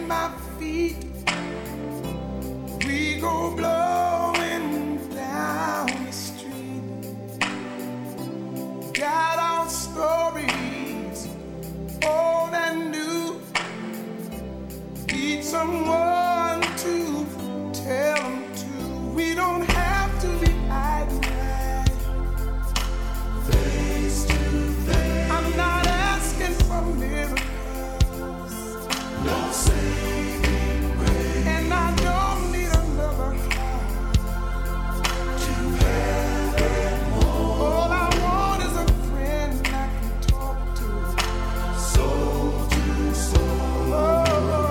my feet. We go blowing down the street. Got our stories, old and new. Need someone to tell them to. We don't have to be eye to eye, face to face. I'm not asking for miracles, no saving grace, and I don't need another heart to have it more. All I want is a friend I can talk to, soul to soul. Oh.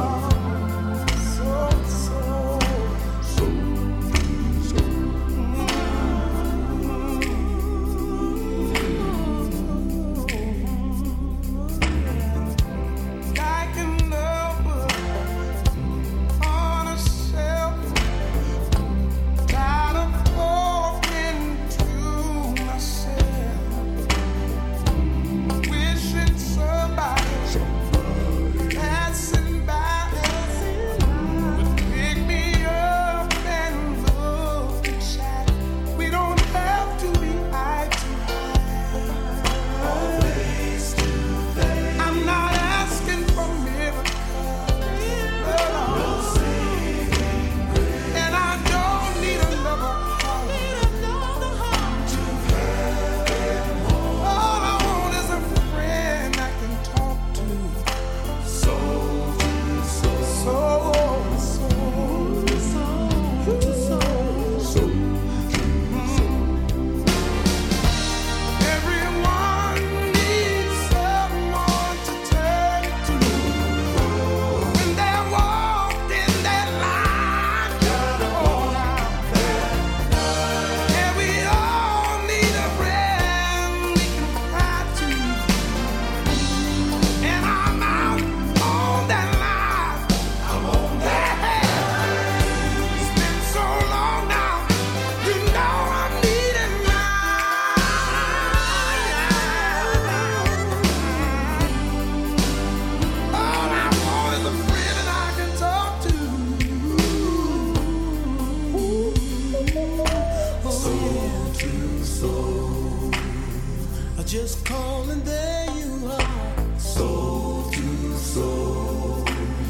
Just call and there you are, soul to soul,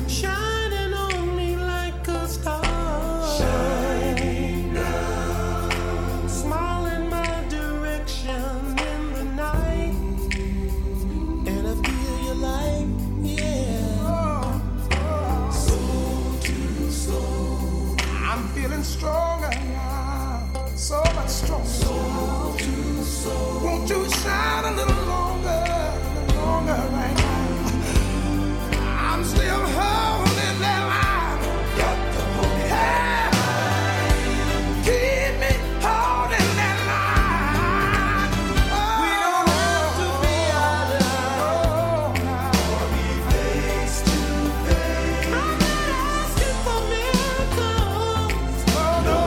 shining on me like a star, shining down, smile in my direction in the night, and I feel your light, yeah, soul to soul, I'm feeling stronger now, so much stronger, soul to soul, won't you shine a little longer right now. I'm still holding that line. Got to hold it. Yeah. Keep me holding that line. Oh, we don't have to be alone. Or be face to face. I'm not asking for miracles. Oh, no.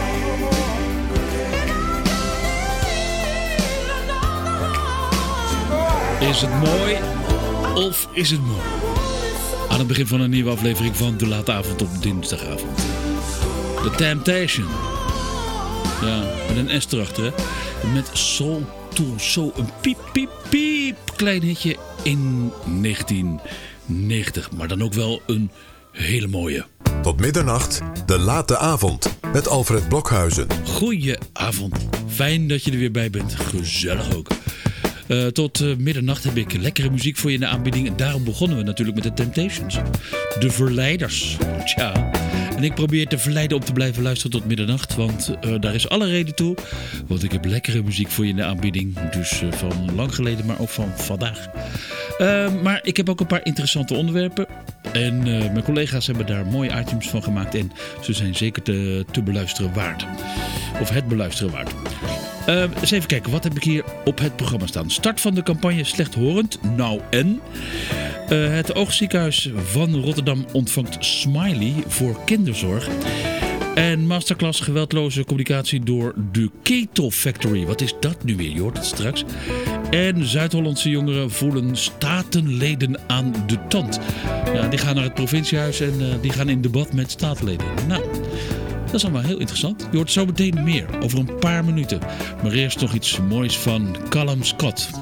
Is het mooi of is het mooi? Aan het begin van een nieuwe aflevering van De Late Avond op dinsdagavond. The Temptation. Ja, met een S erachter, hè. Met Soul to Soul. Een piep klein hitje in 1990. Maar dan ook wel een hele mooie. Tot middernacht, De Late Avond. Met Alfred Blokhuizen. Goeie avond. Fijn dat je er weer bij bent. Gezellig ook. Tot middernacht heb ik lekkere muziek voor je in de aanbieding. En daarom begonnen we natuurlijk met de Temptations. De Verleiders. Tja. En ik probeer te verleiden om te blijven luisteren tot middernacht. Want daar is alle reden toe. Want ik heb lekkere muziek voor je in de aanbieding. Dus van lang geleden, maar ook van vandaag. Maar ik heb ook een paar interessante onderwerpen. En mijn collega's hebben daar mooie items van gemaakt. En ze zijn zeker te beluisteren waard. Of het beluisteren waard. Eens even kijken, wat heb ik hier op het programma staan? Start van de campagne Slechthorend, nou en? Het Oogziekenhuis van Rotterdam ontvangt Smiley voor kinderzorg. En masterclass geweldloze communicatie door de Keto Factory. Wat is dat nu weer? Je hoort het straks. En Zuid-Hollandse jongeren voelen statenleden aan de tand. Ja, die gaan naar het provinciehuis en die gaan in debat met staatsleden. Nou, dat is allemaal heel interessant. Je hoort zo meteen meer over een paar minuten. Maar eerst nog iets moois van Callum Scott.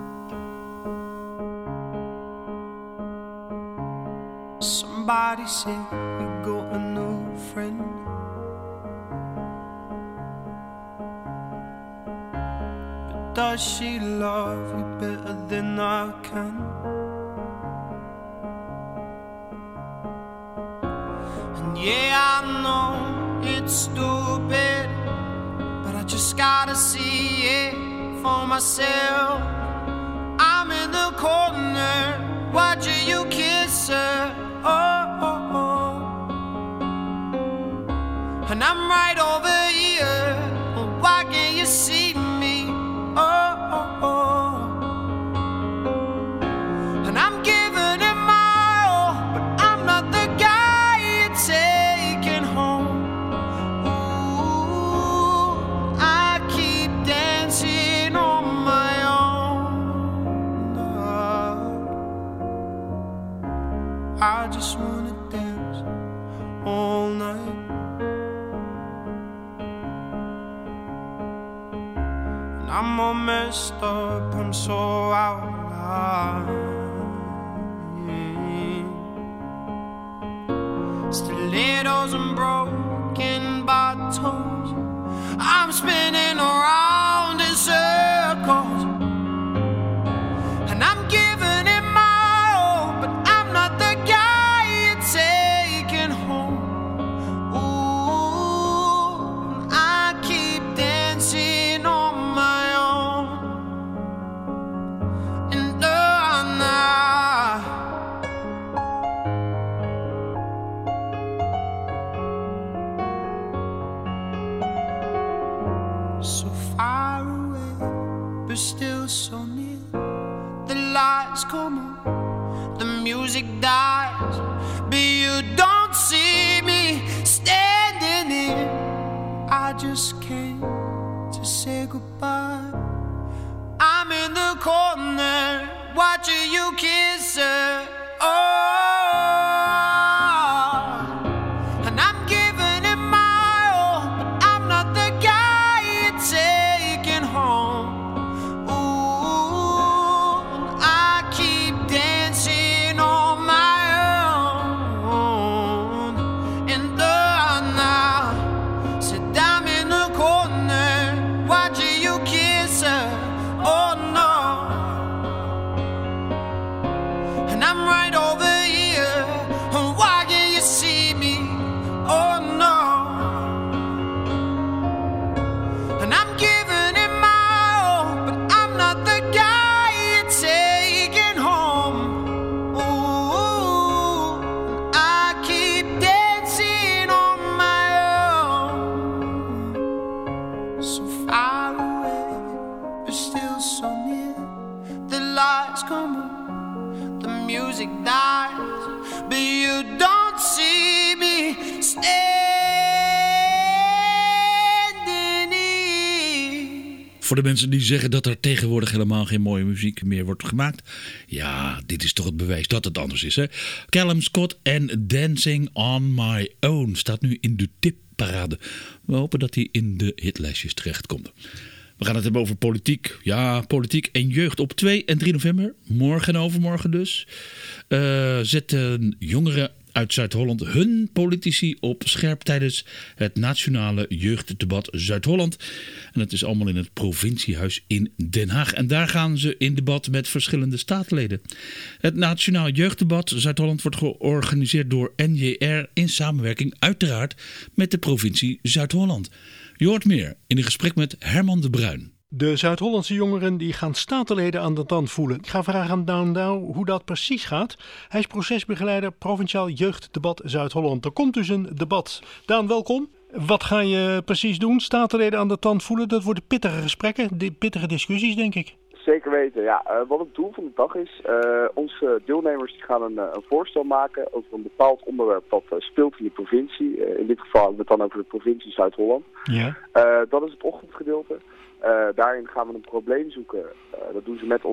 Somebody said you got a new friend. But does she love you better than I can? And yeah, I know it's stupid, but I just gotta see it for myself. I'm in the corner watching you kiss her. Oh, oh, oh. And I'm right over here. Why can't you see me? Oh, oh, oh. And I'm giving it my all, but I'm not the guy you're taking home. Ooh, I keep dancing on my own. I just wanna dance all night. And I'm all messed up, I'm so out of line. Stilettos and broken bottles, I'm spinning around in circles. And I'm giving it my all, but I'm not the guy you're taking home. Ooh, I keep dancing on my own. And so far away, but still so near. The lights come on, the music dies, but you don't see me standing here. I just came to say goodbye. I'm in the corner watching you kiss her. Oh, and I'm giving it my all, but I'm not the guy you're taking home. Ooh, I keep dancing on my own. And now, said I'm in the corner watching you kiss her. Oh no. And I'm right over here. Why can't you see me? Oh no. And I'm giving it my all, but I'm not the guy you're taking home. Ooh, I keep dancing on my own. So far away, but still so near. The lights come on, the music dies, but you don't see me standing here. Voor de mensen die zeggen dat er tegenwoordig helemaal geen mooie muziek meer wordt gemaakt. Ja, dit is toch het bewijs dat het anders is, hè? Callum Scott en Dancing on My Own staat nu in de tipparade. We hopen dat hij in de hitlijstjes terechtkomt. We gaan het hebben over politiek. Ja, politiek en jeugd. Op 2 en 3 november, morgen en overmorgen dus, zetten jongeren uit Zuid-Holland hun politici op scherp tijdens het nationale jeugddebat Zuid-Holland. En dat is allemaal in het provinciehuis in Den Haag. En daar gaan ze in debat met verschillende staatsleden. Het nationaal jeugddebat Zuid-Holland wordt georganiseerd door NJR in samenwerking uiteraard met de provincie Zuid-Holland. Je hoort meer in een gesprek met Herman de Bruin. De Zuid-Hollandse jongeren die gaan statenleden aan de tand voelen. Ik ga vragen aan Daan Douw hoe dat precies gaat. Hij is procesbegeleider Provinciaal Jeugddebat Zuid-Holland. Er komt dus een debat. Daan, welkom. Wat ga je precies doen? Statenleden aan de tand voelen, dat worden pittige gesprekken, pittige discussies, denk ik. Zeker weten, ja. Wat het doel van de dag is, onze deelnemers die gaan een voorstel maken over een bepaald onderwerp wat speelt in de provincie. In dit geval hebben we het dan over de provincie Zuid-Holland. Ja. Dat is het ochtendgedeelte. Daarin gaan we een probleem zoeken, dat doen ze met ons.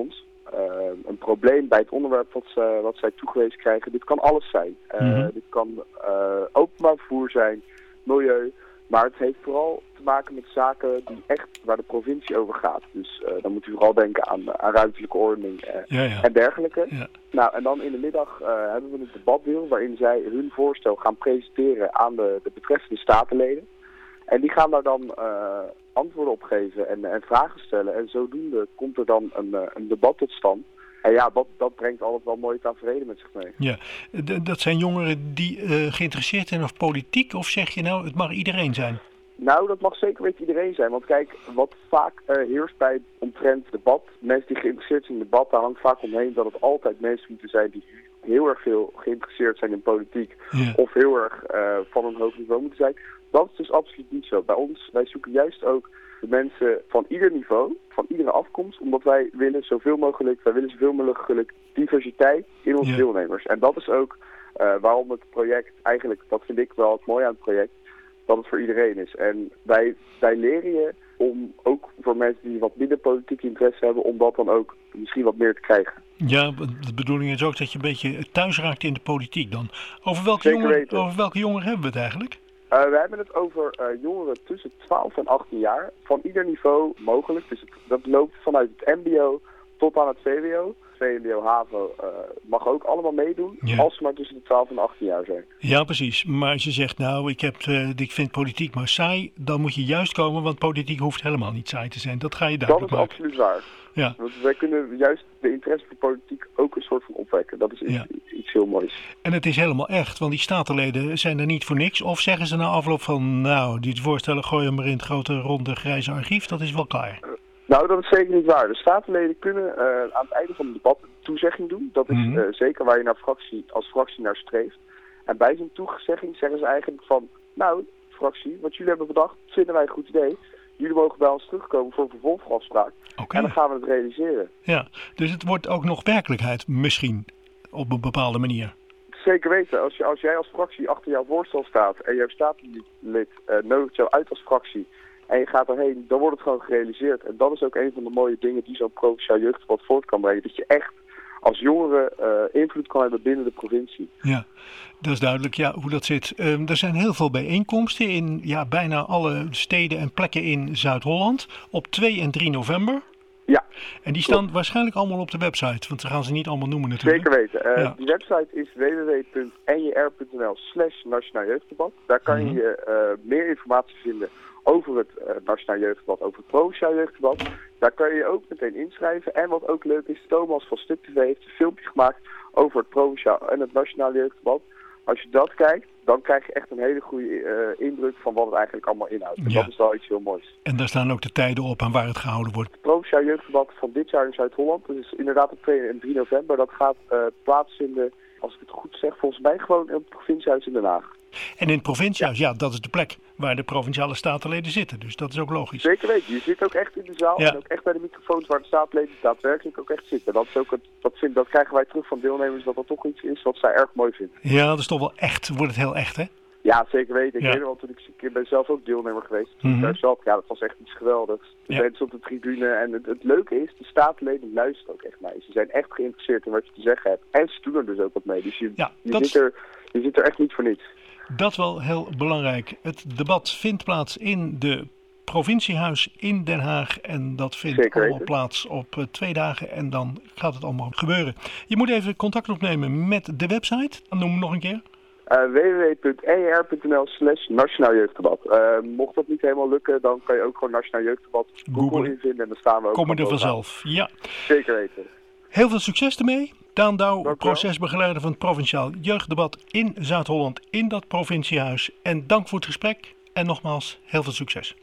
een probleem bij het onderwerp wat zij toegewezen krijgen. Dit kan alles zijn. Dit kan openbaar vervoer zijn, milieu. Maar het heeft vooral te maken met zaken die echt waar de provincie over gaat. Dus dan moet u vooral denken aan ruimtelijke ordening en dergelijke. Ja. Nou, en dan in de middag hebben we een debatdeel waarin zij hun voorstel gaan presenteren aan de betreffende statenleden. En die gaan daar dan antwoorden op geven en vragen stellen. En zodoende komt er dan een debat tot stand. En ja, dat brengt altijd wel mooie taferelen met zich mee. Ja, dat zijn jongeren die geïnteresseerd zijn of politiek? Of zeg je nou, het mag iedereen zijn? Nou, dat mag zeker weten iedereen zijn. Want kijk, wat vaak heerst bij omtrent debat, mensen die geïnteresseerd zijn in debat, daar hangt vaak omheen dat het altijd mensen moeten zijn die heel erg veel geïnteresseerd zijn in politiek. Ja. Of heel erg van een hoog niveau moeten zijn. Dat is dus absoluut niet zo. Bij ons, wij zoeken juist ook de mensen van ieder niveau, van iedere afkomst, omdat wij willen zoveel mogelijk diversiteit in onze deelnemers. En dat is ook waarom het project eigenlijk, dat vind ik wel het mooie aan het project, dat het voor iedereen is. En wij leren je om ook voor mensen die wat minder politiek interesse hebben, om dat dan ook misschien wat meer te krijgen. Ja, de bedoeling is ook dat je een beetje thuis raakt in de politiek dan. Over welke jongeren hebben we het eigenlijk? We hebben het over jongeren tussen 12 en 18 jaar, van ieder niveau mogelijk. Dus dat loopt vanuit het mbo tot aan het VWO. VMBO, HAVO mag ook allemaal meedoen, als ze maar tussen de 12 en 18 jaar zijn. Ja, precies. Maar als je zegt, nou, ik vind politiek maar saai, dan moet je juist komen, want politiek hoeft helemaal niet saai te zijn. Dat ga je duidelijk maken. Dat is absoluut waar. Ja. Want wij kunnen juist de interesse voor politiek ook een soort van opwekken. Dat is iets heel moois. En het is helemaal echt, want die statenleden zijn er niet voor niks. Of zeggen ze na afloop van, nou, die voorstellen gooi je maar in het grote ronde grijze archief, dat is wel klaar. Nou, dat is zeker niet waar. De statenleden kunnen aan het einde van het debat een toezegging doen. Dat is zeker waar je als fractie naar streeft. En bij zo'n toezegging zeggen ze eigenlijk van, nou, fractie, wat jullie hebben bedacht, vinden wij een goed idee. Jullie mogen bij ons terugkomen voor een vervolgafspraak. Okay. En dan gaan we het realiseren. Ja, dus het wordt ook nog werkelijkheid misschien op een bepaalde manier. Zeker weten. Als jij als fractie achter jouw voorstel staat en jouw statenlid nodigt jou uit als fractie en je gaat erheen, dan wordt het gewoon gerealiseerd. En dat is ook een van de mooie dingen die zo'n provinciaal jeugddebat voort kan brengen. Dat je echt als jongere invloed kan hebben binnen de provincie. Ja, dat is duidelijk hoe dat zit. Er zijn heel veel bijeenkomsten in bijna alle steden en plekken in Zuid-Holland op 2 en 3 november. Ja. En die staan waarschijnlijk allemaal op de website, want ze gaan ze niet allemaal noemen natuurlijk. Zeker weten. Die website is www.njr.nl/Nationaal Jeugddebat. Daar kan je meer informatie vinden over het Nationaal Jeugddebat, over het Provinciaal Jeugddebat. Daar kan je je ook meteen inschrijven. En wat ook leuk is, Thomas van Stuk TV heeft een filmpje gemaakt over het Provinciaal en het Nationaal Jeugddebat. Als je dat kijkt, dan krijg je echt een hele goede indruk van wat het eigenlijk allemaal inhoudt. En dat is wel iets heel moois. En daar staan ook de tijden op en waar het gehouden wordt. Het Provinciaal Jeugddebat van dit jaar in Zuid-Holland, dat is inderdaad op 2 en 3 november. Dat gaat plaatsvinden, als ik het goed zeg, volgens mij gewoon op het provinciehuis in Den Haag. En in het provinciehuis, dat is de plek waar de provinciale statenleden zitten. Dus dat is ook logisch. Zeker weten. Je zit ook echt in de zaal en ook echt bij de microfoons waar de statenleden daadwerkelijk ook echt zitten. Dat is ook dat krijgen wij terug van deelnemers, dat toch iets is wat zij erg mooi vinden. Ja, dat is toch wel echt. Wordt het heel echt, hè? Ja, zeker weten. Ik weet wel, toen ik ben zelf ook deelnemer geweest. Toen ik daar zat, dat was echt iets geweldigs. De mensen op de tribune. En het leuke is, de statenleden luisteren ook echt naar je. Ze zijn echt geïnteresseerd in wat je te zeggen hebt. En ze doen er dus ook wat mee. Dus je zit er echt niet voor niets. Dat wel heel belangrijk. Het debat vindt plaats in de provinciehuis in Den Haag. En dat vindt allemaal plaats op 2 dagen. En dan gaat het allemaal gebeuren. Je moet even contact opnemen met de website. Dan noemen we nog een keer. www.njr.nl/Nationaal Jeugddebat. Mocht dat niet helemaal lukken, dan kan je ook gewoon Nationaal Jeugddebat Google invinden. En dan staan we ook. Komen er vanzelf. Ja. Zeker weten. Heel veel succes ermee. Daan Douw, procesbegeleider van het Provinciaal Jeugddebat in Zuid-Holland in dat provinciehuis. En dank voor het gesprek. En nogmaals, heel veel succes.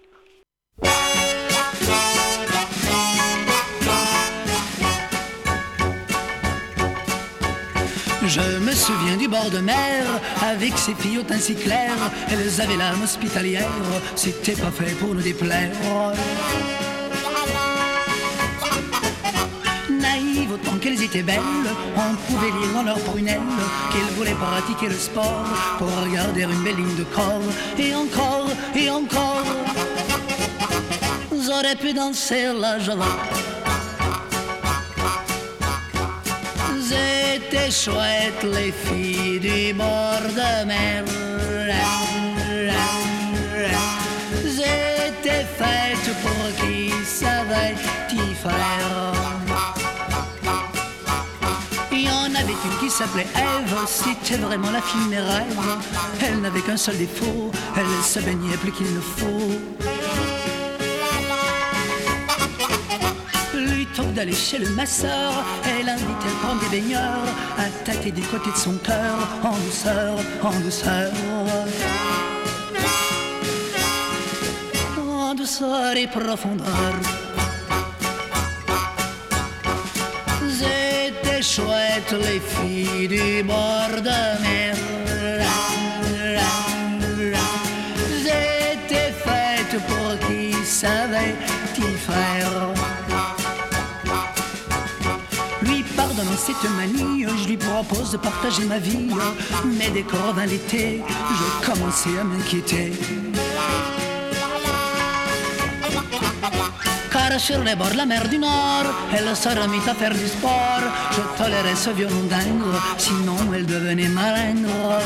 Je me souviens du bord de mer, avec ses filles ainsi claires. Elles avaient l'âme hospitalière, c'était pas fait pour nous déplaire. Naïves autant qu'elles étaient belles, on pouvait lire dans leurs prunelles qu'elles voulaient pratiquer le sport pour regarder une belle ligne de corps. Et encore, j'aurais pu danser la java. C'était chouette les filles du bord de mer. J'étais faite pour qui savait y faire. Il y en avait une qui s'appelait Ève, c'était vraiment la fille de mes rêves. Elle n'avait qu'un seul défaut, elle se baignait plus qu'il ne faut. Plutôt que d'aller chez le masseur, elle invitait à prendre des baigneurs, à tâter du côté de son cœur, en douceur, en douceur. En douceur et profondeur. C'était chouette les filles du bord de mer. J'étais faite pour qui savait y faire. Lui pardonnant cette manie, je lui propose de partager ma vie. Mais dès que revint l'été, je commençais à m'inquiéter. Car sur les bords de la mer du Nord, elle se remit à faire du sport. Je tolérais ce violon dingue, sinon elle devenait malingre.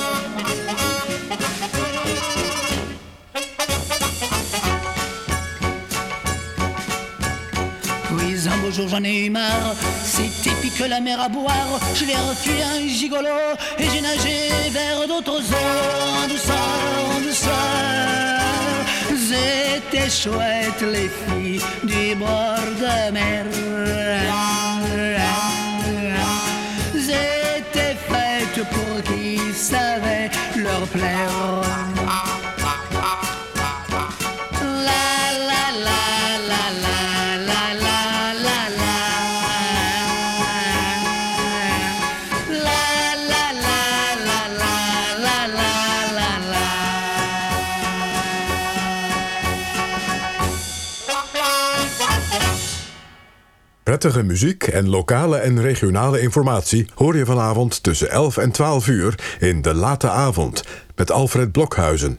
Puis un beau jour j'en ai eu marre, c'est typique la mer à boire. Je l'ai refusé un gigolo et j'ai nagé vers d'autres eaux. En douceur, en douceur. C'était chouette les filles du bord de mer. J'étais faite pour qui savait leur plaire. Prettige muziek en lokale en regionale informatie hoor je vanavond tussen 11 en 12 uur in De Late Avond met Alfred Blokhuizen.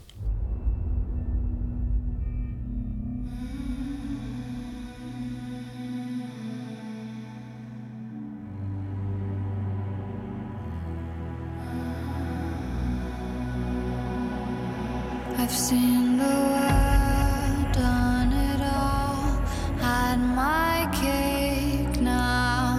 I've seen the world, done it all, had my cake now.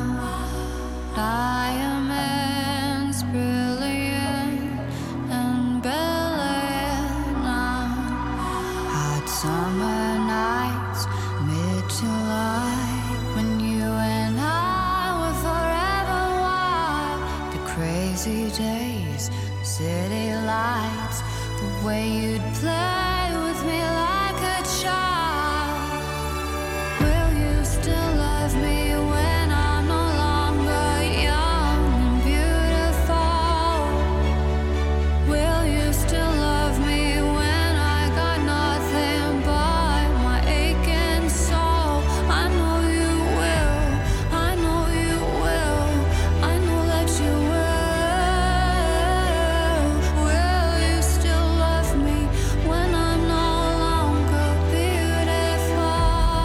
Diamonds brilliant and brilliant now. Hot summer nights, mid-July, when you and I were forever wild. The crazy days, city lights, the way you'd play with me like a child. Will you still love me when I'm no longer young and beautiful? Will you still love me when I got nothing but my aching soul? I know you will, I know you will, I know that you will. Will you still love me when I'm no longer beautiful?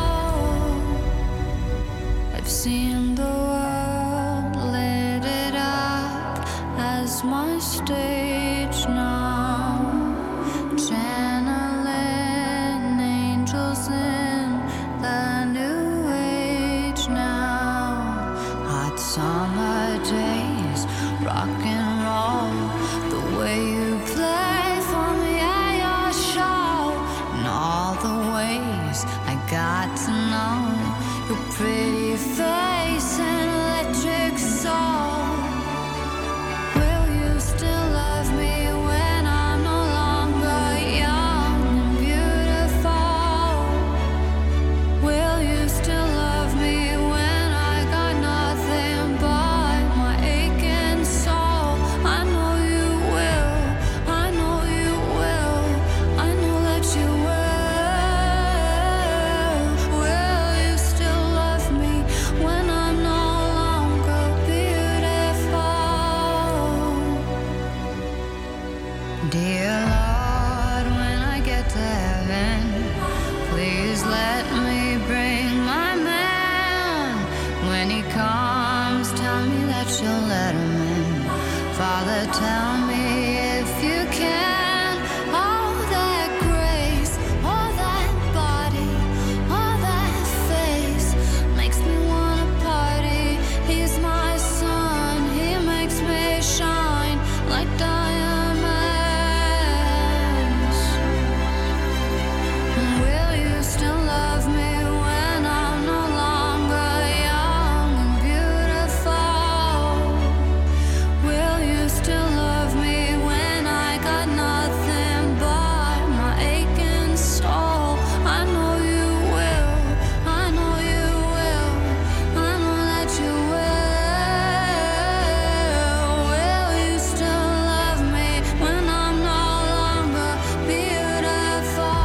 I've seen the world, lit it up as my stage now. Channeling angels in the new age now. Hot summer days, rock and roll, the way you play for me at your show, and all the ways I got to know your pretty face and electric soul. Will you still love me when I'm no longer young and beautiful? Will you still love me when I got nothing but my aching soul? I know you will, I know you will, I know that you will. Will you still love me when I'm no longer beautiful? Dear Lord, when I get to heaven, please let me bring my man. When he comes, tell me that Father, tell me if you can. All that grace, all that body, all that face makes me wanna party. He's my sun, he makes me shine like diamonds. Will you still love me when I'm no longer young and beautiful? Will you still love me when I got nothing but my aching soul? I know you will, I know you will, I know that you will. Will you still love me when I'm no longer beautiful?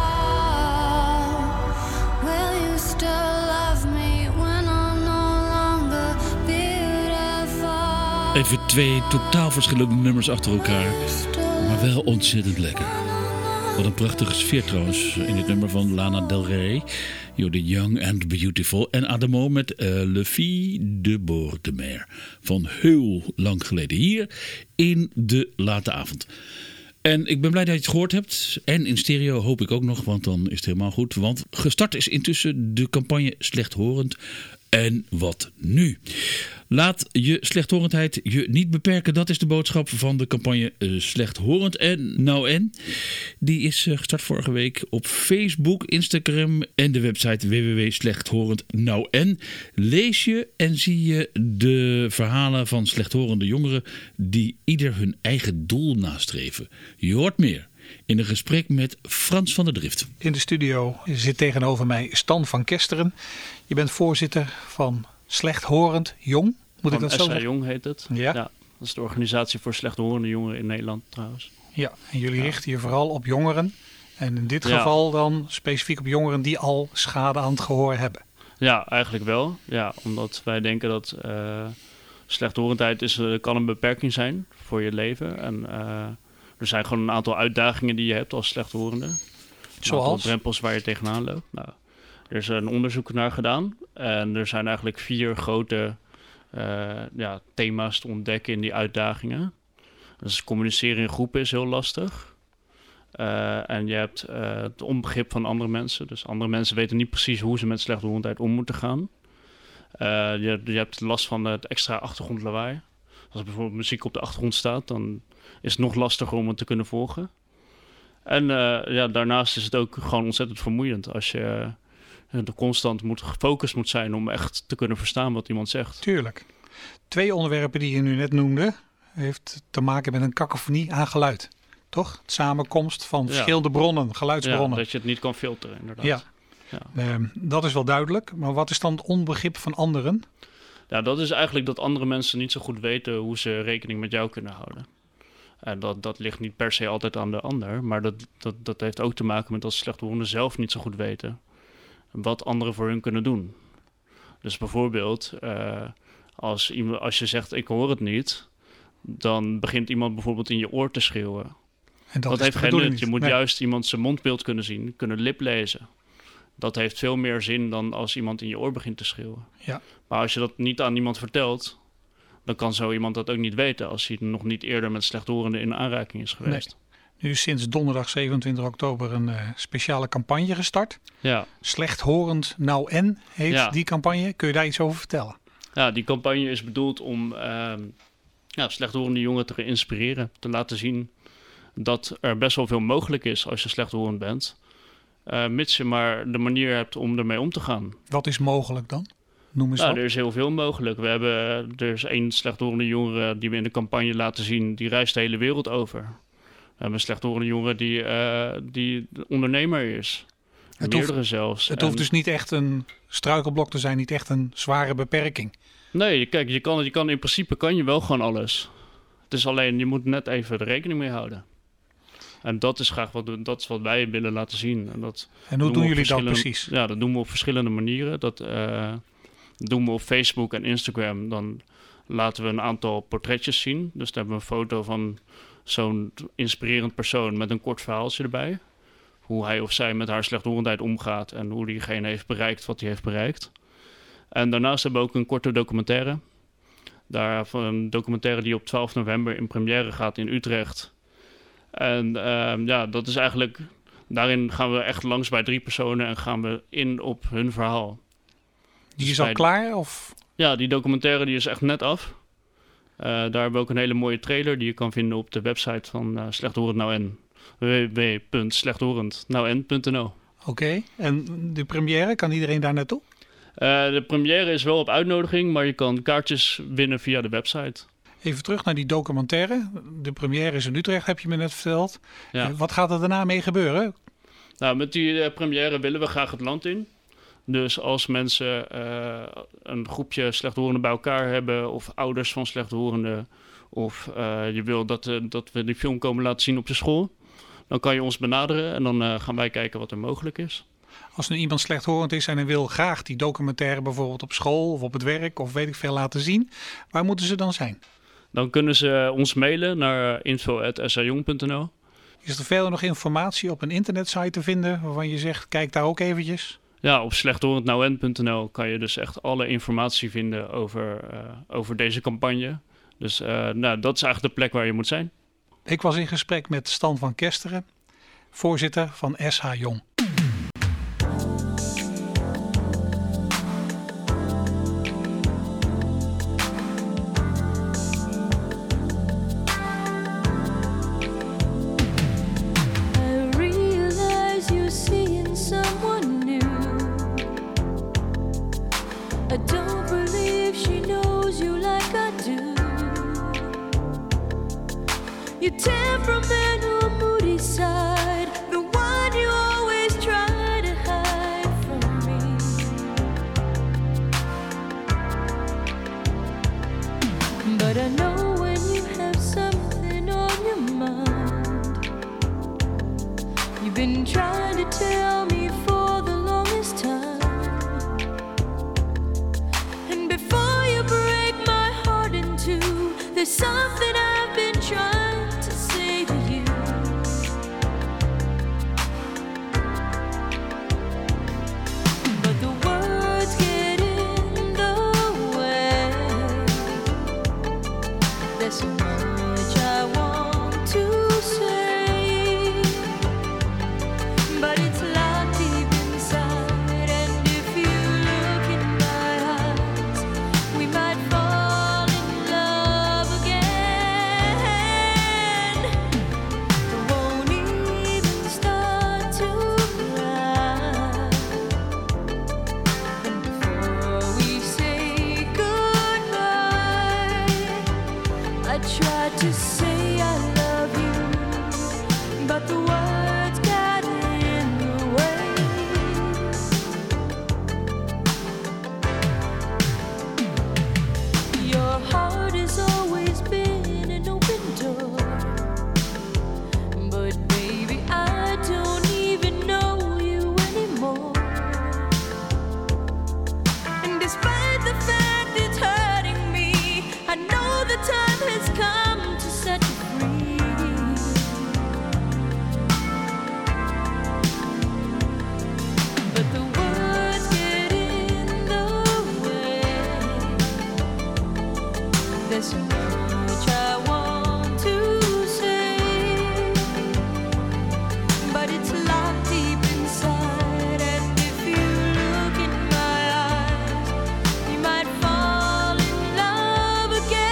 Will you still love me when I'm no longer beautiful? Even 2 totaal verschillende nummers achter elkaar, maar wel ontzettend lekker. Wat een prachtige sfeer trouwens in dit nummer van Lana Del Rey. You're the Young and Beautiful. En Adamo met Le Fille de Bord de Mer. Van heel lang geleden. Hier in de late avond. En ik ben blij dat je het gehoord hebt. En in stereo hoop ik ook nog, want dan is het helemaal goed. Want gestart is intussen de campagne Slechthorend. En wat nu? Laat je slechthorendheid je niet beperken. Dat is de boodschap van de campagne Slechthorend. En nou en? Die is gestart vorige week op Facebook, Instagram en de website www.slechthorend. Nou en? Lees je en zie je de verhalen van slechthorende jongeren die ieder hun eigen doel nastreven. Je hoort meer in een gesprek met Frans van der Drift. In de studio zit tegenover mij Stan van Kesteren. Je bent voorzitter van Slechthorend Jong. Moet ik dat zo SA zeggen? Jong heet het. Ja. Dat is de organisatie voor slechthorende jongeren in Nederland trouwens. Ja, en jullie richten je vooral op jongeren. En in dit geval dan specifiek op jongeren die al schade aan het gehoor hebben. Ja, eigenlijk wel. Ja, omdat wij denken dat slechthorendheid kan een beperking zijn voor je leven. En er zijn gewoon een aantal uitdagingen die je hebt als slechthorende. Zoals? Drempels waar je tegenaan loopt. Nou, er is een onderzoek naar gedaan. En er zijn eigenlijk 4 grote thema's te ontdekken in die uitdagingen. Dus communiceren in groepen is heel lastig. En je hebt het onbegrip van andere mensen. Dus andere mensen weten niet precies hoe ze met slechthorendheid om moeten gaan. Je hebt last van het extra achtergrondlawaai. Als er bijvoorbeeld muziek op de achtergrond staat, dan is het nog lastiger om het te kunnen volgen. En daarnaast is het ook gewoon ontzettend vermoeiend als je constant gefocust moet zijn om echt te kunnen verstaan wat iemand zegt. Tuurlijk. 2 onderwerpen die je nu net noemde, heeft te maken met een kakofonie aan geluid. Toch? De samenkomst van verschillende bronnen, geluidsbronnen. Ja, dat je het niet kan filteren, inderdaad. Ja. Dat is wel duidelijk. Maar wat is dan het onbegrip van anderen? Ja, dat is eigenlijk dat andere mensen niet zo goed weten hoe ze rekening met jou kunnen houden. En dat ligt niet per se altijd aan de ander. Maar dat heeft ook te maken met dat slechthorenden zelf niet zo goed weten wat anderen voor hun kunnen doen. Dus bijvoorbeeld, als je zegt ik hoor het niet, dan begint iemand bijvoorbeeld in je oor te schreeuwen. En dat heeft geen nut. Je moet juist iemand zijn mondbeeld kunnen zien, kunnen liplezen. Dat heeft veel meer zin dan als iemand in je oor begint te schreeuwen. Ja. Maar als je dat niet aan iemand vertelt, dan kan zo iemand dat ook niet weten als hij nog niet eerder met slechthorenden in aanraking is geweest. Nee. Nu is sinds donderdag 27 oktober een speciale campagne gestart. Ja. Slechthorend Nou en heet die campagne. Kun je daar iets over vertellen? Ja, die campagne is bedoeld om slechthorende jongeren te inspireren. Te laten zien dat er best wel veel mogelijk is als je slechthorend bent. Mits je maar de manier hebt om ermee om te gaan. Wat is mogelijk dan? Noem eens wat. Er is heel veel mogelijk. Er is 1 slechthorende jongere die we in de campagne laten zien. Die reist de hele wereld over. We hebben een slechthorende jongere die ondernemer is. Meerdere zelfs. Het hoeft dus niet echt een struikelblok te zijn. Niet echt een zware beperking. Nee, kijk, je kan in principe kan je wel gewoon alles. Het is alleen, je moet net even er rekening mee houden. En dat is graag wat wij willen laten zien. En hoe doen jullie dat precies? Ja, dat doen we op verschillende manieren. Dat doen we op Facebook en Instagram. Dan laten we een aantal portretjes zien. Dus dan hebben we een foto van zo'n inspirerend persoon met een kort verhaaltje erbij. Hoe hij of zij met haar slechthorendheid omgaat en hoe diegene heeft bereikt wat hij heeft bereikt. En daarnaast hebben we ook een korte documentaire. Daar van een documentaire die op 12 november in première gaat in Utrecht. En dat is eigenlijk... Daarin gaan we echt langs bij 3 personen en gaan we in op hun verhaal. Die Dus is al klaar? Of? Ja, die documentaire die is echt net af. Daar hebben we ook een hele mooie trailer die je kan vinden op de website van Slechthorend Nou En. www.slechthorendnouwen.nl. Oké, en de première, kan iedereen daar naartoe? De première is wel op uitnodiging, maar je kan kaartjes winnen via de website. Even terug naar die documentaire. De première is in Utrecht, heb je me net verteld. Ja. Wat gaat er daarna mee gebeuren? Nou, met die première willen we graag het land in. Dus als mensen een groepje slechthorenden bij elkaar hebben... of ouders van slechthorenden... of je wil dat we die film komen laten zien op je school... dan kan je ons benaderen en dan gaan wij kijken wat er mogelijk is. Als nu iemand slechthorend is en hij wil graag die documentaire... bijvoorbeeld op school of op het werk of weet ik veel laten zien... waar moeten ze dan zijn? Dan kunnen ze ons mailen naar info@sajong.nl. Is er verder nog informatie op een internetsite te vinden... waarvan je zegt, kijk daar ook eventjes... Ja, op slechthorendnouwen.nl kan je dus echt alle informatie vinden over deze campagne. Dus dat is eigenlijk de plek waar je moet zijn. Ik was in gesprek met Stan van Kesteren, voorzitter van SH Jong. I don't believe she knows you like I do. Your temperamental, moody side, the one you always try to hide from me. But I know when you have something on your mind. You've been trying to tell me for the longest time. There's something I've been trying to say to you. But the words get in the way. There's so much I want to say, but it's locked deep inside. And if you look in my eyes, we might fall. To say I love you, but the words got in the way. Your heart has always been an open door, but baby, I don't even know you anymore. And despite the fact it's hurting me, I know the time has come to set you free. But the words get in the way. There's so much I want to say, but it's locked deep inside. And if you look in my eyes, you might fall in love again.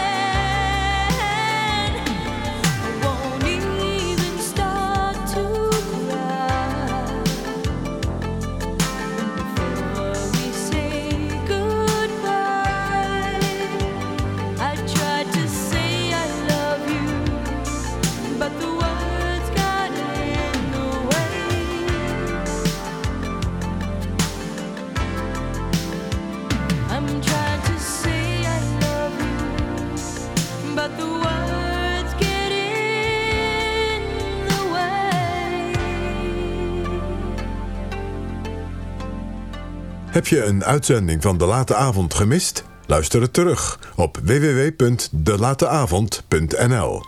Heb je een uitzending van De Late Avond gemist? Luister het terug op www.delateavond.nl.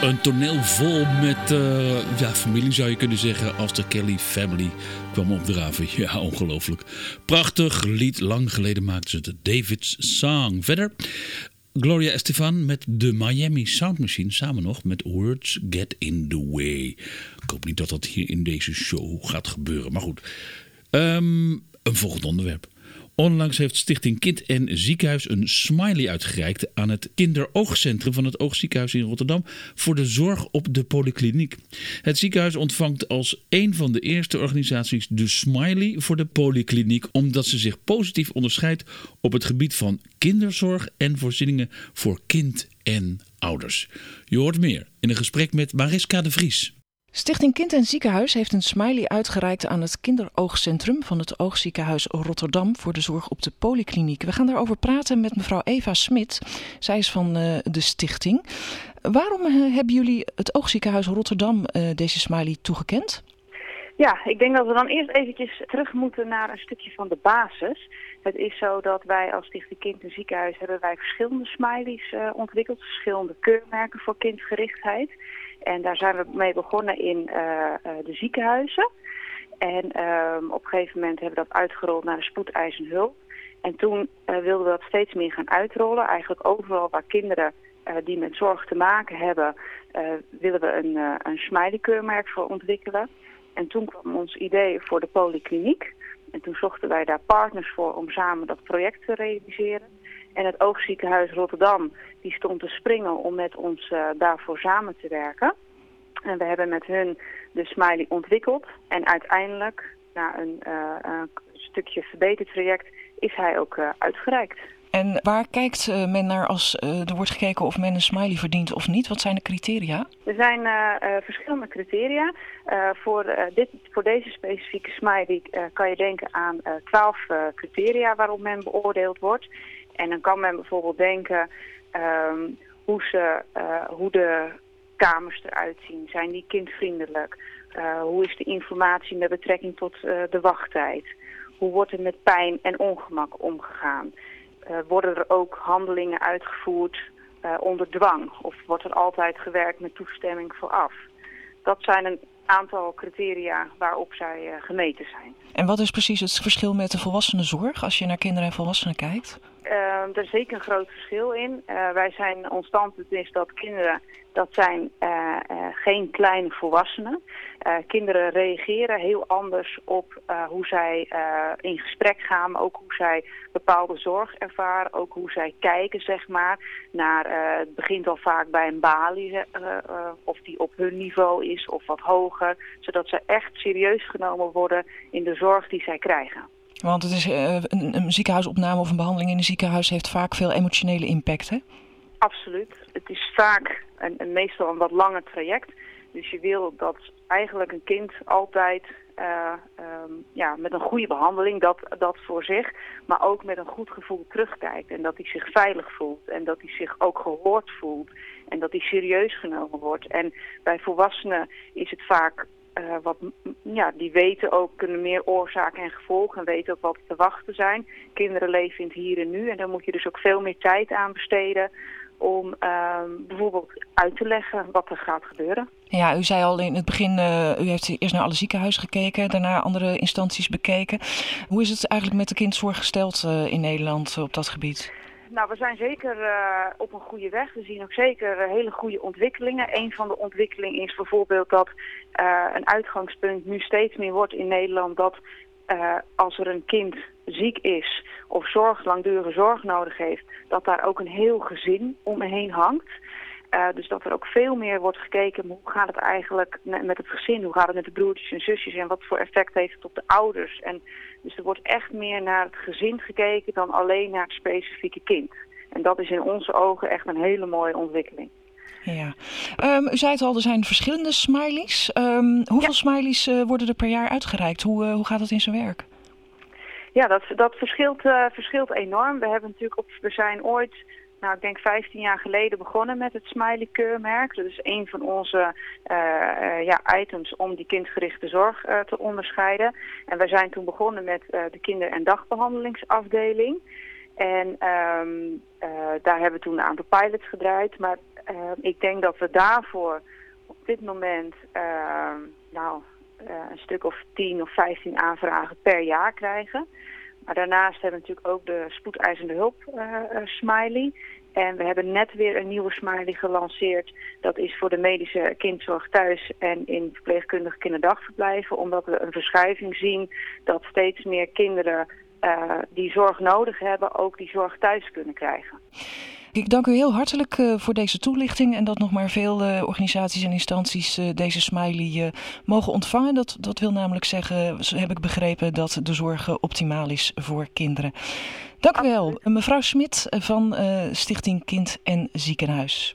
Een toneel vol met familie zou je kunnen zeggen, als de Kelly Family kwam opdraven. Ja, ongelooflijk. Prachtig lied, lang geleden maakten ze de David's Song. Verder Gloria Estefan met de Miami Sound Machine, samen nog met Words Get in the Way. Ik hoop niet dat dat hier in deze show gaat gebeuren, maar goed. Een volgend onderwerp. Onlangs heeft Stichting Kind en Ziekenhuis een smiley uitgereikt aan het kinderoogcentrum van het Oogziekenhuis in Rotterdam voor de zorg op de polykliniek. Het ziekenhuis ontvangt als een van de eerste organisaties de smiley voor de polykliniek, omdat ze zich positief onderscheidt op het gebied van kinderzorg en voorzieningen voor kind en ouders. Je hoort meer in een gesprek met Mariska de Vries. Stichting Kind en Ziekenhuis heeft een smiley uitgereikt aan het kinderoogcentrum van het Oogziekenhuis Rotterdam voor de zorg op de polykliniek. We gaan daarover praten met mevrouw Eva Smit. Zij is van de stichting. Waarom hebben jullie het Oogziekenhuis Rotterdam deze smiley toegekend? Ja, ik denk dat we dan eerst eventjes terug moeten naar een stukje van de basis. Het is zo dat wij als Stichting Kind en Ziekenhuis hebben wij verschillende smileys ontwikkeld. Verschillende keurmerken voor kindgerichtheid. En daar zijn we mee begonnen in de ziekenhuizen. En op een gegeven moment hebben we dat uitgerold naar de spoedeisende hulp. En toen wilden we dat steeds meer gaan uitrollen. Eigenlijk overal waar kinderen die met zorg te maken hebben, willen we een smiley-keurmerk voor ontwikkelen. En toen kwam ons idee voor de polykliniek. En toen zochten wij daar partners voor om samen dat project te realiseren. En het Oogziekenhuis Rotterdam die stond te springen om met ons daarvoor samen te werken. En we hebben met hun de smiley ontwikkeld. En uiteindelijk, na een stukje verbetertraject, is hij ook uitgereikt. En waar kijkt men naar als er wordt gekeken of men een smiley verdient of niet? Wat zijn de criteria? Er zijn verschillende criteria. Voor deze specifieke smiley kan je denken aan 12 criteria waarop men beoordeeld wordt. En dan kan men bijvoorbeeld denken hoe de kamers eruit zien. Zijn die kindvriendelijk? Hoe is de informatie met betrekking tot de wachttijd? Hoe wordt er met pijn en ongemak omgegaan? Worden er ook handelingen uitgevoerd onder dwang? Of wordt er altijd gewerkt met toestemming vooraf? Dat zijn een aantal criteria waarop zij gemeten zijn. En wat is precies het verschil met de volwassenenzorg als je naar kinderen en volwassenen kijkt? Er is zeker een groot verschil in. Wij zijn, ons standpunt is dat kinderen, dat zijn geen kleine volwassenen. Kinderen reageren heel anders op hoe zij in gesprek gaan, maar ook hoe zij bepaalde zorg ervaren, ook hoe zij kijken, zeg maar, naar, het begint al vaak bij een balie, of die op hun niveau is of wat hoger, zodat ze echt serieus genomen worden in de zorg die zij krijgen. Want het is een ziekenhuisopname of een behandeling in een ziekenhuis heeft vaak veel emotionele impact, hè? Absoluut. Het is vaak en meestal een wat langer traject. Dus je wil dat eigenlijk een kind altijd met een goede behandeling, dat voor zich, maar ook met een goed gevoel terugkijkt. En dat hij zich veilig voelt en dat hij zich ook gehoord voelt en dat hij serieus genomen wordt. En bij volwassenen is het vaak die weten ook, kunnen meer oorzaak en gevolg en weten ook wat te wachten zijn. Kinderen leven in het hier en nu en daar moet je dus ook veel meer tijd aan besteden om bijvoorbeeld uit te leggen wat er gaat gebeuren. Ja, u zei al in het begin, u heeft eerst naar alle ziekenhuizen gekeken, daarna andere instanties bekeken. Hoe is het eigenlijk met de kindzorg gesteld in Nederland op dat gebied? Nou, we zijn zeker op een goede weg. We zien ook zeker hele goede ontwikkelingen. Een van de ontwikkelingen is bijvoorbeeld dat een uitgangspunt nu steeds meer wordt in Nederland dat als er een kind ziek is of langdurige zorg nodig heeft, dat daar ook een heel gezin omheen hangt. Dus dat er ook veel meer wordt gekeken hoe gaat het eigenlijk met het gezin, hoe gaat het met de broertjes en zusjes en wat voor effect heeft het op de ouders. En dus er wordt echt meer naar het gezin gekeken dan alleen naar het specifieke kind. En dat is in onze ogen echt een hele mooie ontwikkeling. Ja. U zei het al, er zijn verschillende smileys. Hoeveel smileys worden er per jaar uitgereikt? Hoe gaat dat in zijn werk? Ja, dat verschilt enorm. We zijn ooit, ik denk 15 jaar geleden begonnen met het Smiley-keurmerk. Dat is een van onze items om die kindgerichte zorg te onderscheiden. En wij zijn toen begonnen met de kinder- en dagbehandelingsafdeling. En daar hebben we toen een aantal pilots gedraaid. Maar Ik denk dat we daarvoor op dit moment een stuk of 10 of 15 aanvragen per jaar krijgen. Maar daarnaast hebben we natuurlijk ook de spoedeisende hulp smiley. En we hebben net weer een nieuwe smiley gelanceerd. Dat is voor de medische kindzorg thuis en in verpleegkundige kinderdagverblijven. Omdat we een verschuiving zien dat steeds meer kinderen die zorg nodig hebben ook die zorg thuis kunnen krijgen. Ik dank u heel hartelijk voor deze toelichting en dat nog maar veel organisaties en instanties deze smiley mogen ontvangen. Dat wil namelijk zeggen, heb ik begrepen, dat de zorg optimaal is voor kinderen. Dank u wel, mevrouw Smit van Stichting Kind en Ziekenhuis.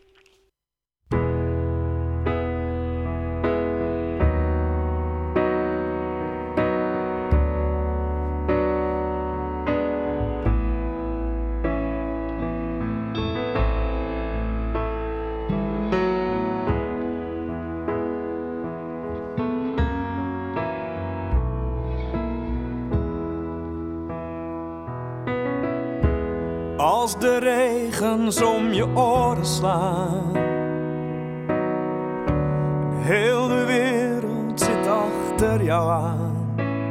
Als de regens om je oren slaan, heel de wereld zit achter jou aan.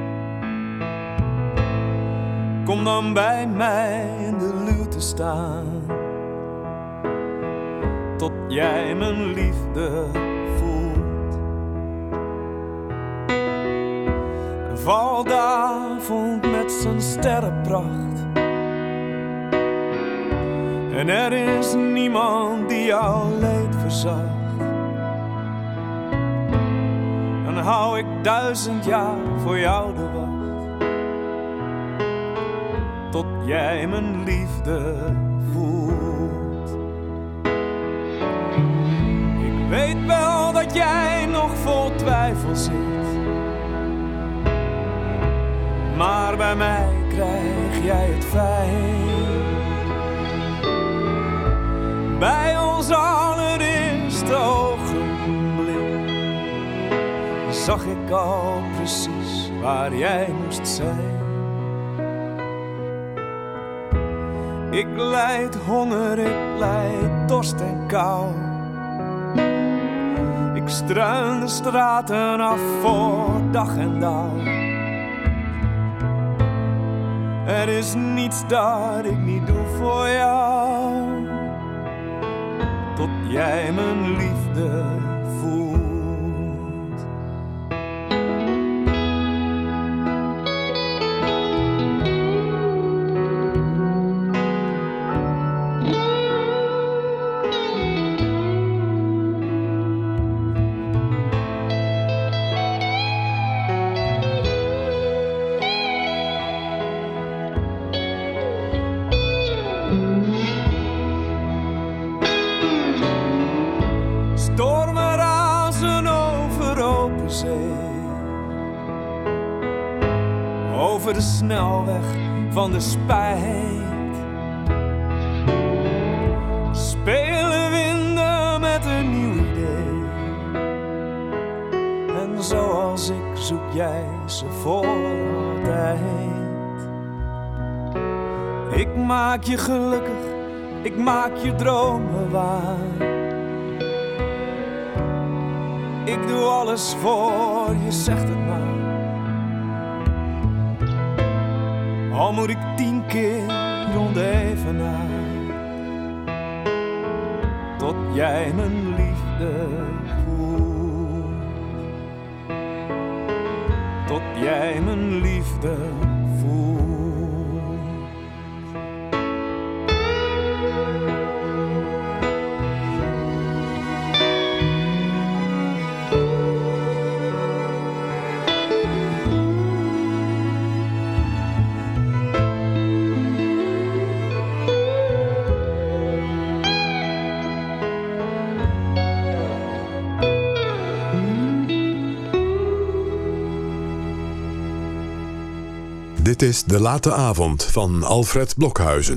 Kom dan bij mij in de luwte staan, tot jij mijn liefde voelt. En valt de avond met zijn sterrenpracht, en er is niemand die jouw leed verzacht. Dan hou ik 1000 jaar voor jou de wacht, tot jij mijn liefde voelt. Ik weet wel dat jij nog vol twijfel zit, maar bij mij krijg jij het fijn. Bij ons allereerste ogenblik zag ik al precies waar jij moest zijn. Ik lijd honger, ik lijd dorst en kou. Ik struin de straten af voor dag en dauw. Er is niets dat ik niet doe voor jou, tot jij mijn liefde voelt. Stormen razen over open zee, over de snelweg van de spijt. Spelen winden met een nieuw idee, en zoals ik zoek jij ze voor altijd. Ik maak je gelukkig, ik maak je dromen waar. Ik doe alles voor je, zegt het maar. Al moet ik 10 keer rond de evenaar, tot jij mijn liefde voelt. Tot jij mijn liefde voelt. Dit is De Late Avond van Alfred Blokhuizen.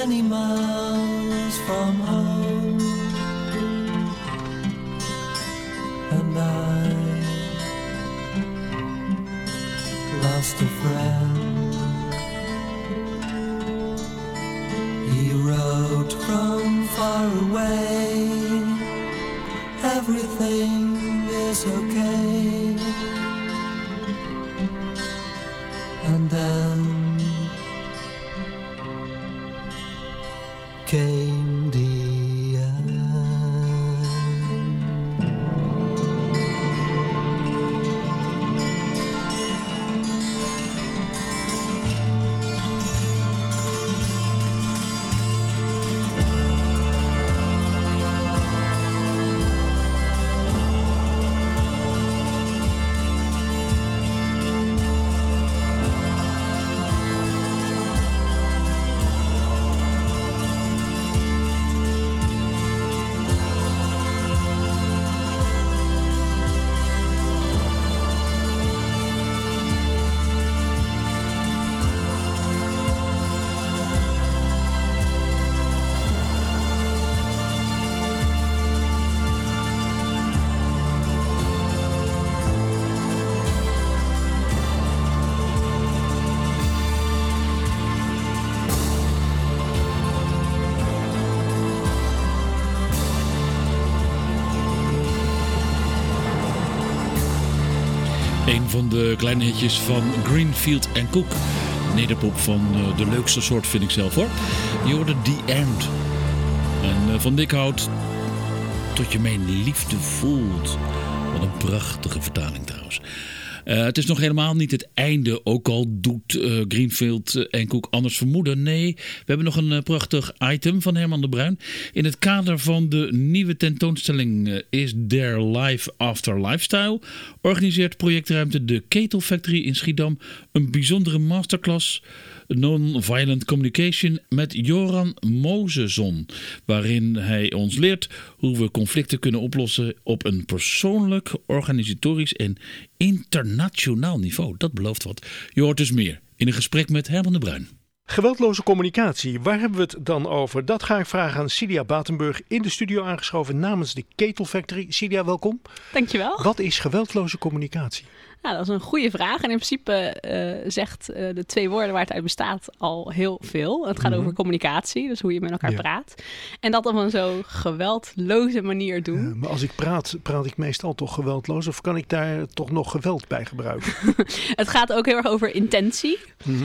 many miles from home, and I lost a friend. He wrote from far away, everything is okay. And then came the end. Een van de kleine hitjes van Greenfield & Cook. Nederpop van de leukste soort, vind ik zelf hoor. Je hoorde The End. En van Dikhout tot je mijn liefde voelt. Wat een prachtige vertaling trouwens. Het is nog helemaal niet het einde, ook al doet Greenfield & Cook anders vermoeden. Nee, we hebben nog een prachtig item van Herman de Bruin. In het kader van de nieuwe tentoonstelling Is There Life After Lifestyle organiseert projectruimte de Ketel Factory in Schiedam een bijzondere masterclass Non-Violent Communication met Joran Mozesson, waarin hij ons leert hoe we conflicten kunnen oplossen op een persoonlijk, organisatorisch en internationaal niveau. Dat belooft wat. Je hoort dus meer in een gesprek met Herman de Bruin. Geweldloze communicatie, waar hebben we het dan over? Dat ga ik vragen aan Cilia Batenburg, in de studio aangeschoven namens de Ketel Factory. Cilia, welkom. Dankjewel. Wat is geweldloze communicatie? Nou, dat is een goede vraag. En in principe zegt de twee woorden waar het uit bestaat al heel veel. Het gaat over communicatie, dus hoe je met elkaar praat. En dat op een zo geweldloze manier doen. Maar als ik praat ik meestal toch geweldloos? Of kan ik daar toch nog geweld bij gebruiken? Het gaat ook heel erg over intentie.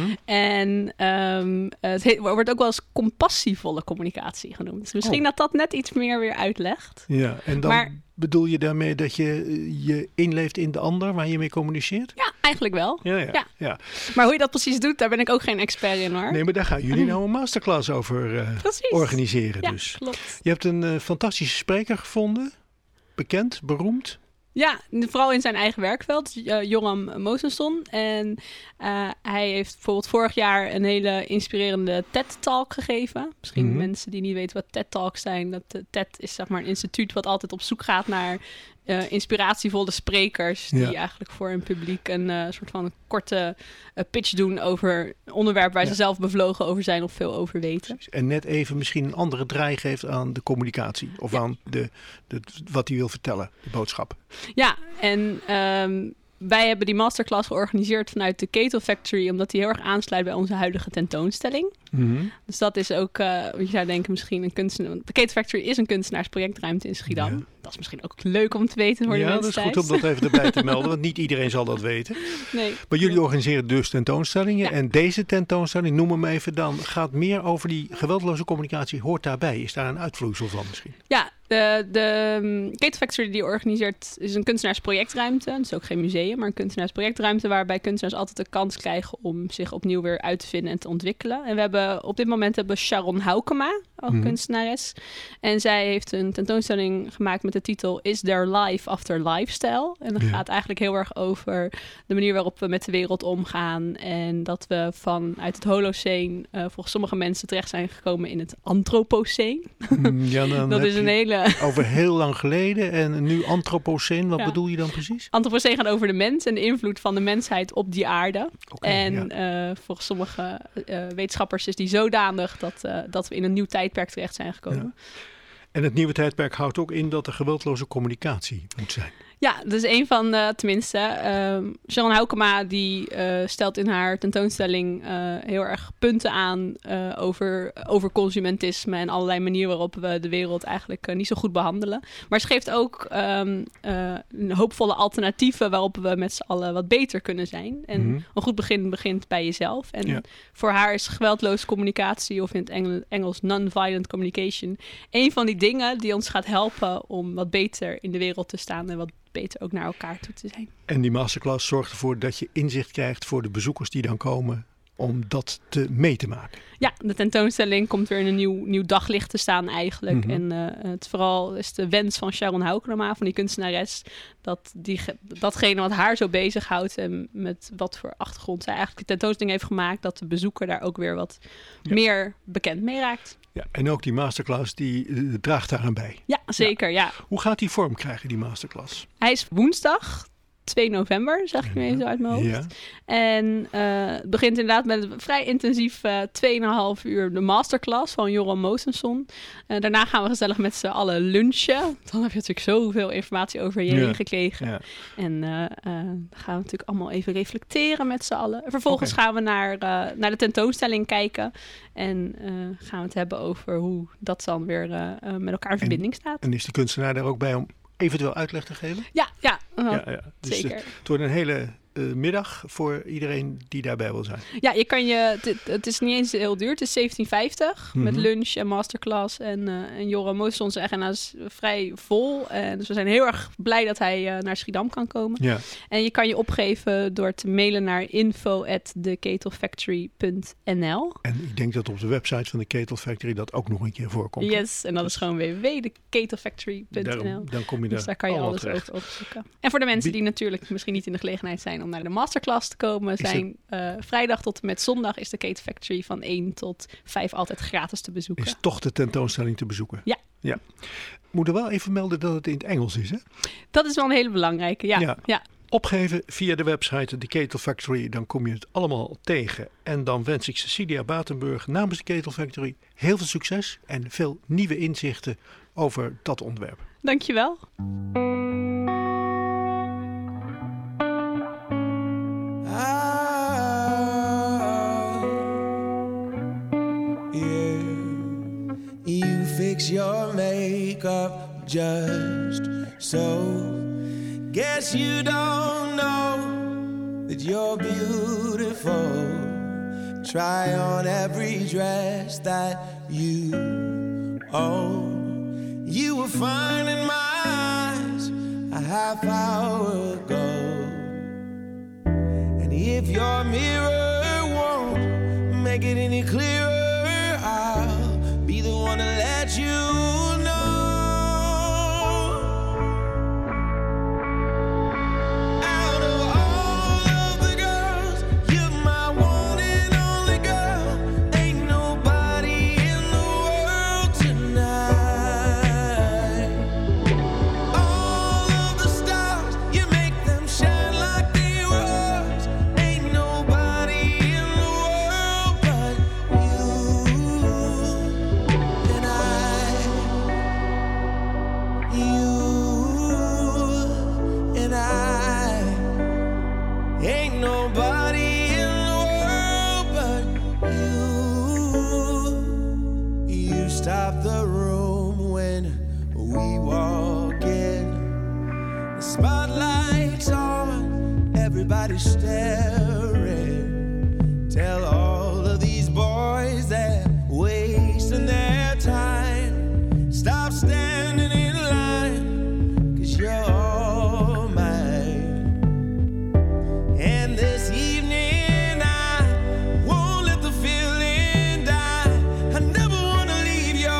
En het wordt ook wel eens compassievolle communicatievolle genoemd. Dus misschien dat net iets meer weer uitlegt. Ja, en dan... Bedoel je daarmee dat je inleeft in de ander waar je mee communiceert? Ja, eigenlijk wel. Ja. Maar hoe je dat precies doet, daar ben ik ook geen expert in hoor. Nee, maar daar gaan jullie nou een masterclass over organiseren. Ja, dus. Klopt. Je hebt een fantastische spreker gevonden. Bekend, beroemd. Ja, vooral in zijn eigen werkveld, Joran Mozesson. En hij heeft bijvoorbeeld vorig jaar een hele inspirerende TED-talk gegeven. Misschien mensen die niet weten wat TED-talks zijn. Dat TED is zeg maar een instituut wat altijd op zoek gaat naar inspiratievolle sprekers. Die eigenlijk voor hun publiek een soort van korte pitch doen over een onderwerp waar ze zelf bevlogen over zijn of veel over weten. En net even misschien een andere draai geeft aan de communicatie. Of aan wat hij wil vertellen, de boodschap. Ja, en wij hebben die masterclass georganiseerd vanuit de Ketel Factory, omdat die heel erg aansluit bij onze huidige tentoonstelling. Dus dat is ook, je zou denken misschien een kunstenaar. De Ketel Factory is een kunstenaarsprojectruimte in Schiedam. Ja. Dat is misschien ook leuk om te weten voor de mensen thuis. Ja, dat is goed om dat even erbij te melden, want niet iedereen zal dat weten. Nee. Maar jullie organiseren dus tentoonstellingen. Ja. En deze tentoonstelling, noem hem even dan, gaat meer over die geweldloze communicatie. Hoort daarbij? Is daar een uitvloeisel van misschien? Ja, de Ketel Factory die organiseert is een kunstenaarsprojectruimte. Het is ook geen museum, maar een kunstenaarsprojectruimte waarbij kunstenaars altijd de kans krijgen om zich opnieuw weer uit te vinden en te ontwikkelen. En we hebben op dit moment Sharon Haukema ook kunstenares. En zij heeft een tentoonstelling gemaakt met de titel Is There Life After Lifestyle? En dat gaat eigenlijk heel erg over de manier waarop we met de wereld omgaan. En dat we vanuit het Holocene volgens sommige mensen terecht zijn gekomen in het Anthropocene. Ja, dat is een hele... Over heel lang geleden en nu Anthropocene. Wat bedoel je dan precies? Anthropocene gaat over de mens en de invloed van de mensheid op die aarde. Volgens sommige wetenschappers is die zodanig dat we in een nieuw tijdperk terecht zijn gekomen. Ja. En het nieuwe tijdperk houdt ook in dat er geweldloze communicatie moet zijn. Ja, dat is een van de, tenminste, Sharon Houkema die stelt in haar tentoonstelling heel erg punten aan over consumentisme en allerlei manieren waarop we de wereld eigenlijk niet zo goed behandelen. Maar ze geeft ook hoopvolle alternatieven waarop we met z'n allen wat beter kunnen zijn. En een goed begin begint bij jezelf. En voor haar is geweldloze communicatie, of in het Engels non-violent communication, een van die dingen die ons gaat helpen om wat beter in de wereld te staan en wat beter ook naar elkaar toe te zijn. En die masterclass zorgt ervoor dat je inzicht krijgt voor de bezoekers die dan komen om dat mee te maken. Ja, de tentoonstelling komt weer in een nieuw daglicht te staan eigenlijk. En het vooral is de wens van Sharon Houkema, van die kunstenares, datgene wat haar zo bezighoudt en met wat voor achtergrond zij eigenlijk de tentoonstelling heeft gemaakt, dat de bezoeker daar ook weer wat meer bekend mee raakt. Ja, en ook die masterclass die draagt daaraan bij. Ja, zeker. Ja. Hoe gaat die vorm krijgen, die masterclass? Hij is woensdag 2 november, zeg ik nu even zo uit mijn hoofd. Ja. En het begint inderdaad met een vrij intensief 2,5 uur de masterclass van Joram Mosenson. Daarna gaan we gezellig met z'n allen lunchen. Dan heb je natuurlijk zoveel informatie over je heen gekregen. Ja. En dan gaan we natuurlijk allemaal even reflecteren met z'n allen. Vervolgens gaan we naar de tentoonstelling kijken. En gaan we het hebben over hoe dat dan weer met elkaar in verbinding staat. En is de kunstenaar daar ook bij om eventueel uitleg te geven? Ja. Dus zeker. Het wordt een hele middag voor iedereen die daarbij wil zijn. Ja, het is niet eens heel duur. Het is $17,50 met lunch en masterclass. En Joram Mosenson zijn agenda is vrij vol. Dus we zijn heel erg blij dat hij naar Schiedam kan komen. Ja. En je kan je opgeven door te mailen naar info@theketelfactory.nl. En ik denk dat op de website van de Ketel Factory dat ook nog een keer voorkomt. Yes, en dat is gewoon www.theketelfactory.nl. Dan kom je dus daar kan je alles over opzoeken. En voor de mensen die natuurlijk misschien niet in de gelegenheid zijn om naar de masterclass te komen, zijn vrijdag tot en met zondag is de Ketel Factory van 1 tot 5 altijd gratis te bezoeken. Is toch de tentoonstelling te bezoeken? Ja. Moet er wel even melden dat het in het Engels is, hè? Dat is wel een hele belangrijke, ja. Opgeven via de website The Ketel Factory, dan kom je het allemaal tegen. En dan wens ik Cecilia Batenburg namens de Ketel Factory heel veel succes en veel nieuwe inzichten over dat onderwerp. Dankjewel. You fix your makeup just so. Guess you don't know that you're beautiful. Try on every dress that you own. You were fine in my eyes a half hour ago. And if your mirror won't make it any clearer, I'll be the one to let you know. Out of all of the girls, you're my one and only girl. Ain't nobody in the world tonight. All of the stars, you make them shine like they were ours. Ain't nobody in the world but you. And ain't nobody in the world but you. You stop the room when we walk in. The spotlight's on, everybody's staring. Tell all of these boys that wasting their time. Stop standing in line, 'cause you're all mine. And this evening I won't let the feeling die. I never wanna leave your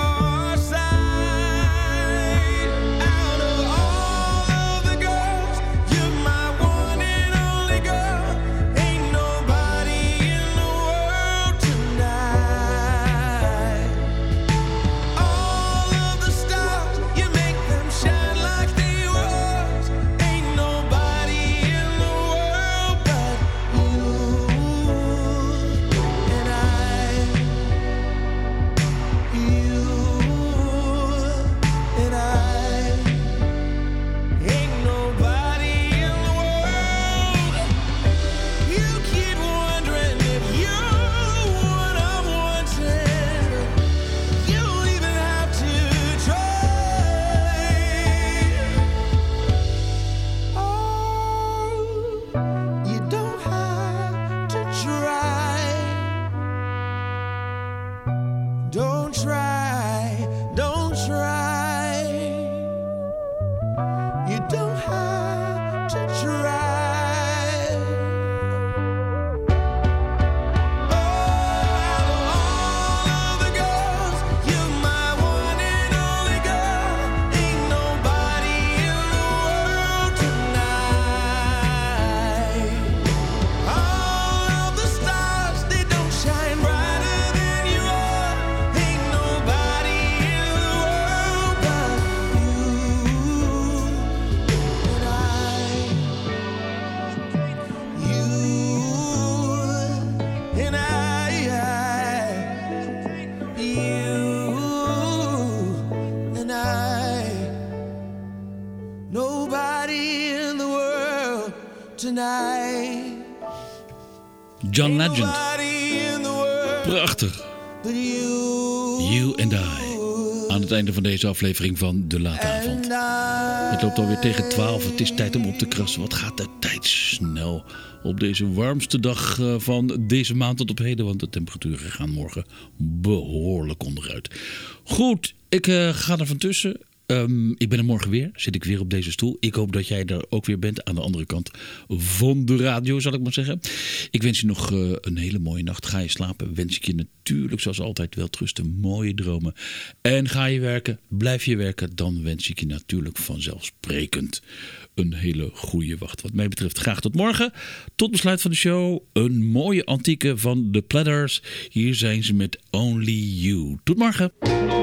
John Legend. Prachtig. You and I. Aan het einde van deze aflevering van De Late Avond. Het loopt alweer tegen 12. Het is tijd om op te krassen. Wat gaat de tijd snel op deze warmste dag van deze maand tot op heden. Want de temperaturen gaan morgen behoorlijk onderuit. Goed, ik ga er van tussen. Ik ben er morgen weer. Zit ik weer op deze stoel. Ik hoop dat jij er ook weer bent. Aan de andere kant van de radio, zal ik maar zeggen. Ik wens je nog een hele mooie nacht. Ga je slapen. Wens ik je natuurlijk zoals altijd welterusten. Mooie dromen. En ga je werken. Blijf je werken. Dan wens ik je natuurlijk vanzelfsprekend een hele goede wacht. Wat mij betreft graag tot morgen. Tot besluit van de show. Een mooie antieke van The Platters. Hier zijn ze met Only You. Tot morgen.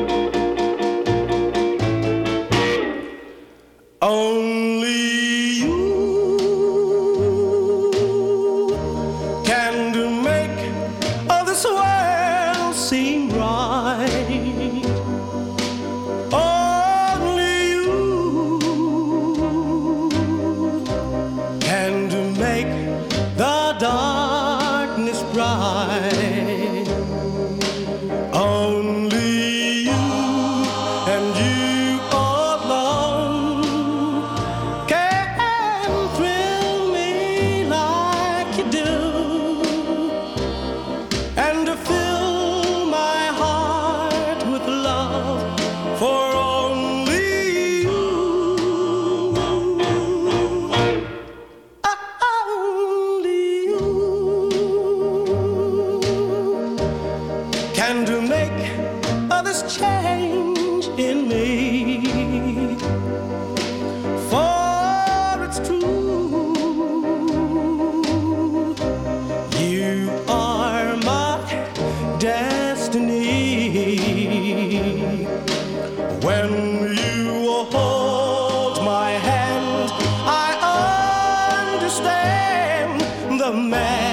Only you can make all this world seem right. Only you can make the darkness bright. Only you and you. Man